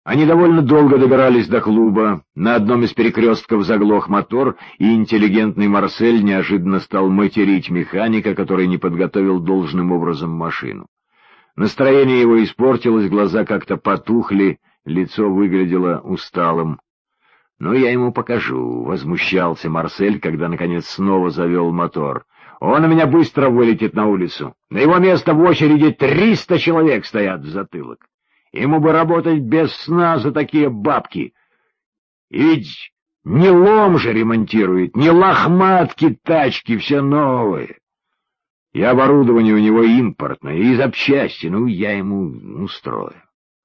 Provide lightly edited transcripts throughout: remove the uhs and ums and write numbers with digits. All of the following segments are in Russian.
Они довольно долго добирались до клуба. На одном из перекрестков заглох мотор, и интеллигентный Марсель неожиданно стал материть механика, который не подготовил должным образом машину. Настроение его испортилось, глаза как-то потухли, лицо выглядело усталым. «Ну, я ему покажу», — возмущался Марсель, когда, наконец, снова завел мотор. «Он у меня быстро вылетит на улицу. На его место в очереди 300 человек стоят в затылок. Ему бы работать без сна за такие бабки. И ведь не лом же ремонтирует, не лохматки тачки, все новые. И оборудование у него импортное, и запчасти, ну, я ему устрою».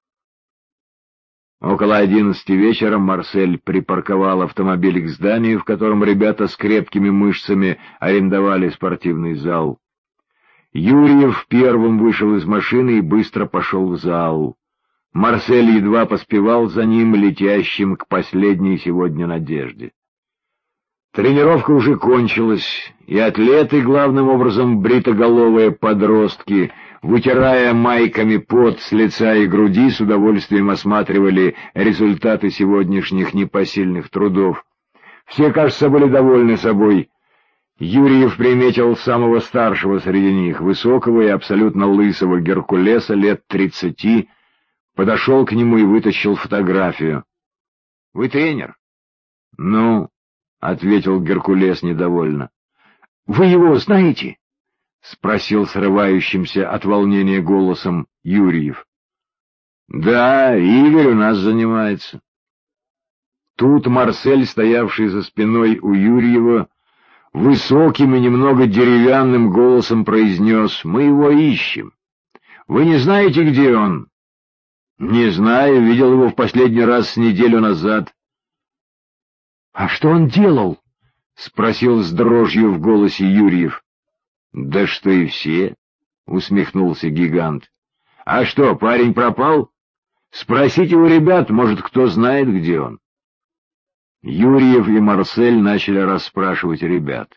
Около 11 вечера Марсель припарковал автомобиль к зданию, в котором ребята с крепкими мышцами арендовали спортивный зал. Юрьев первым вышел из машины и быстро пошел в зал. Марсель едва поспевал за ним, летящим к последней сегодня надежде. Тренировка уже кончилась, и атлеты, главным образом бритоголовые подростки, вытирая майками пот с лица и груди, с удовольствием осматривали результаты сегодняшних непосильных трудов. Все, кажется, были довольны собой. Юрьев приметил самого старшего среди них, высокого и абсолютно лысого Геркулеса лет 30, подошел к нему и вытащил фотографию. — Вы тренер? — Ну, — ответил Геркулес недовольно. — Вы его знаете? — спросил срывающимся от волнения голосом Юрьев. — Да, Игорь у нас занимается. Тут Марсель, стоявший за спиной у Юрьева, высоким и немного деревянным голосом произнес: «Мы его ищем. Вы не знаете, где он?» «Не знаю, видел его в последний раз с неделю назад». «А что он делал?» — спросил с дрожью в голосе Юрьев. «Да что и все», — усмехнулся гигант. «А что, парень пропал? Спросите у ребят, может, кто знает, где он». Юрьев и Марсель начали расспрашивать ребят.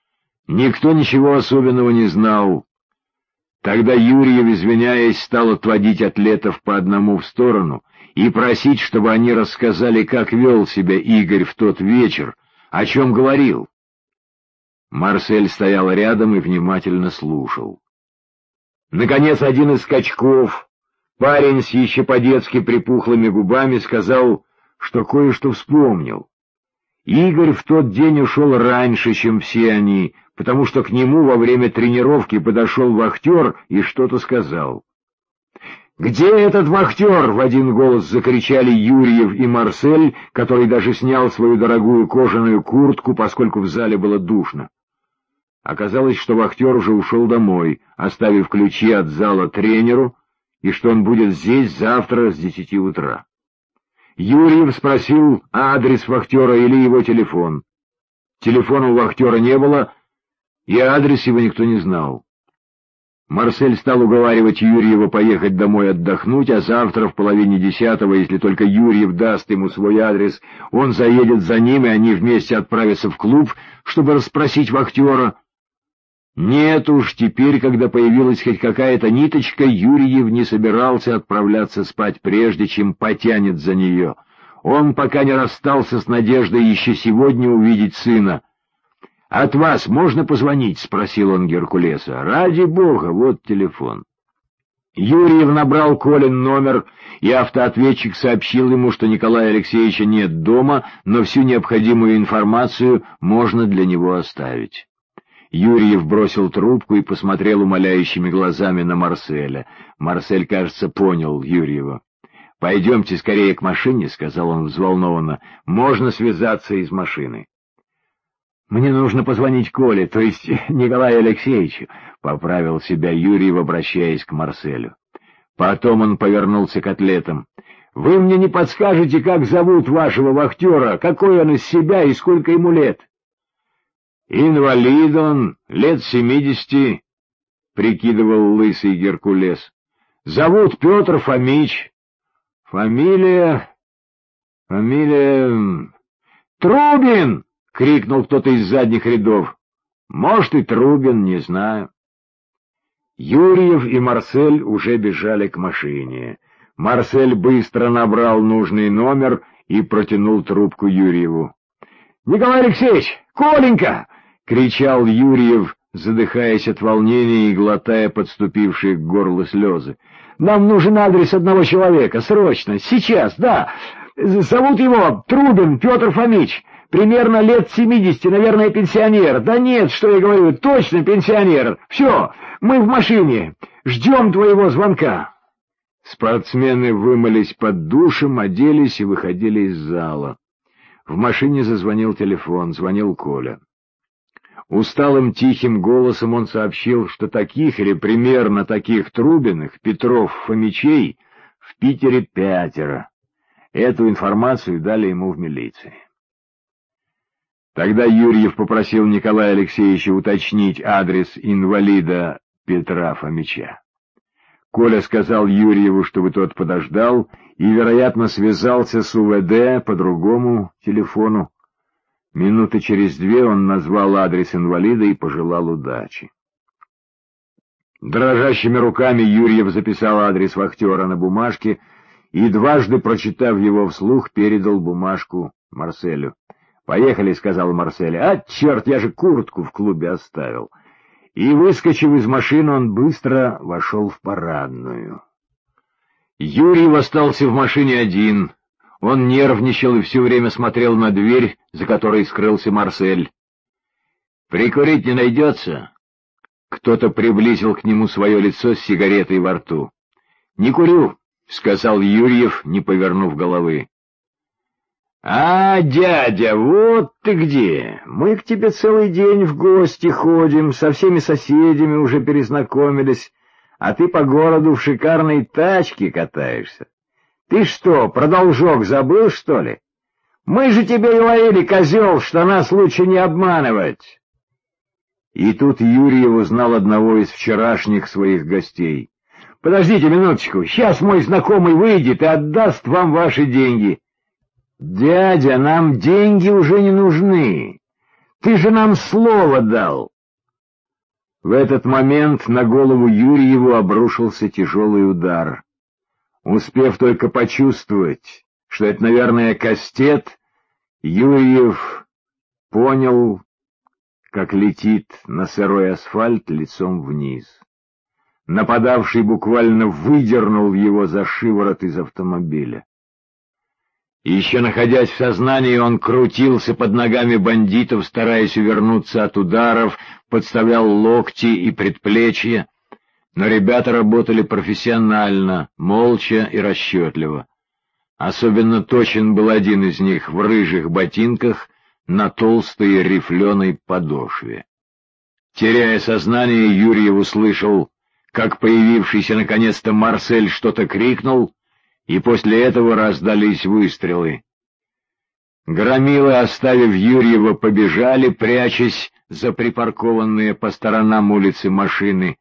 Никто ничего особенного не знал. Тогда Юрьев, извиняясь, стал отводить атлетов по одному в сторону и просить, чтобы они рассказали, как вел себя Игорь в тот вечер, о чем говорил. Марсель стоял рядом и внимательно слушал. Наконец, один из скачков, парень с еще по-детски припухлыми губами, сказал, что кое-что вспомнил. Игорь в тот день ушел раньше, чем все они, потому что к нему во время тренировки подошел вахтер и что-то сказал. «Где этот вахтер?» — в один голос закричали Юрьев и Марсель, который даже снял свою дорогую кожаную куртку, поскольку в зале было душно. Оказалось, что вахтер уже ушел домой, оставив ключи от зала тренеру, и что он будет здесь завтра с 10 утра. Юрьев спросил адрес вахтера или его телефон. Телефона у вахтера не было, и адрес его никто не знал. Марсель стал уговаривать Юрьева поехать домой отдохнуть, а завтра в половине 10, если только Юрьев даст ему свой адрес, он заедет за ним, и они вместе отправятся в клуб, чтобы расспросить вахтера. Нет уж, теперь, когда появилась хоть какая-то ниточка, Юрьев не собирался отправляться спать прежде, чем потянет за нее. Он пока не расстался с надеждой еще сегодня увидеть сына. «От вас можно позвонить?» — спросил он Геркулеса. «Ради бога, вот телефон». Юрьев набрал Колин номер, и автоответчик сообщил ему, что Николая Алексеевича нет дома, но всю необходимую информацию можно для него оставить. Юрьев бросил трубку и посмотрел умоляющими глазами на Марселя. Марсель, кажется, понял Юрьева. «Пойдемте скорее к машине», — сказал он взволнованно. «Можно связаться из машины». «Мне нужно позвонить Коле, то есть Николаю Алексеевичу», — поправил себя Юрьев, обращаясь к Марселю. Потом он повернулся к атлетам. «Вы мне не подскажете, как зовут вашего вахтера, какой он из себя и сколько ему лет?» «Инвалид он, лет 70, — прикидывал лысый Геркулес. — Зовут Петр Фомич. Фамилия... Трубин! — крикнул кто-то из задних рядов. — Может, и Трубин, не знаю. Юрьев и Марсель уже бежали к машине. Марсель быстро набрал нужный номер и протянул трубку Юрьеву. — Николай Алексеевич! Коленька! — кричал Юрьев, задыхаясь от волнения и глотая подступившие к горлу слезы. — Нам нужен адрес одного человека, срочно, сейчас, да. Зовут его Трубин Петр Фомич, примерно лет 70, наверное, пенсионер. Да нет, что я говорю, точно пенсионер. Все, мы в машине, ждем твоего звонка. Спортсмены вымылись под душем, оделись и выходили из зала. В машине зазвонил телефон, звонил Коля. Усталым тихим голосом он сообщил, что таких или примерно таких Трубиных, Петров, Фомичей в Питере 5. Эту информацию дали ему в милиции. Тогда Юрьев попросил Николая Алексеевича уточнить адрес инвалида Петра Фомича. Коля сказал Юрьеву, чтобы тот подождал, и, вероятно, связался с УВД по другому телефону. Минуты через 2 он назвал адрес инвалида и пожелал удачи. Дрожащими руками Юрьев записал адрес вахтера на бумажке и, дважды прочитав его вслух, передал бумажку Марселю. «Поехали», — сказал Марсель. «А, черт, я же куртку в клубе оставил». И, выскочив из машины, он быстро вошел в парадную. Юрьев остался в машине один. Он нервничал и все время смотрел на дверь, за которой скрылся Марсель. «Прикурить не найдется?» Кто-то приблизил к нему свое лицо с сигаретой во рту. «Не курю», — сказал Юрьев, не повернув головы. «А, дядя, вот ты где! Мы к тебе целый день в гости ходим, со всеми соседями уже перезнакомились, а ты по городу в шикарной тачке катаешься. Ты что, про должок забыл, что ли? Мы же тебе говорили, козел, что нас лучше не обманывать!» И тут Юрьев узнал одного из вчерашних своих гостей. «Подождите минуточку, сейчас мой знакомый выйдет и отдаст вам ваши деньги». «Дядя, нам деньги уже не нужны. Ты же нам слово дал». В этот момент на голову Юрьеву обрушился тяжелый удар. Успев только почувствовать, что это, наверное, кастет, Юрьев понял, как летит на сырой асфальт лицом вниз. Нападавший буквально выдернул его за шиворот из автомобиля. Еще находясь в сознании, он крутился под ногами бандитов, стараясь увернуться от ударов, подставлял локти и предплечья. Но ребята работали профессионально, молча и расчетливо. Особенно точен был один из них в рыжих ботинках на толстой рифленой подошве. Теряя сознание, Юрьев услышал, как появившийся наконец-то Марсель что-то крикнул, и после этого раздались выстрелы. Громилы, оставив Юрьева, побежали, прячась за припаркованные по сторонам улицы машины.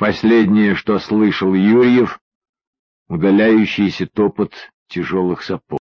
Последнее, что слышал Юрьев, удаляющийся топот тяжелых сапог.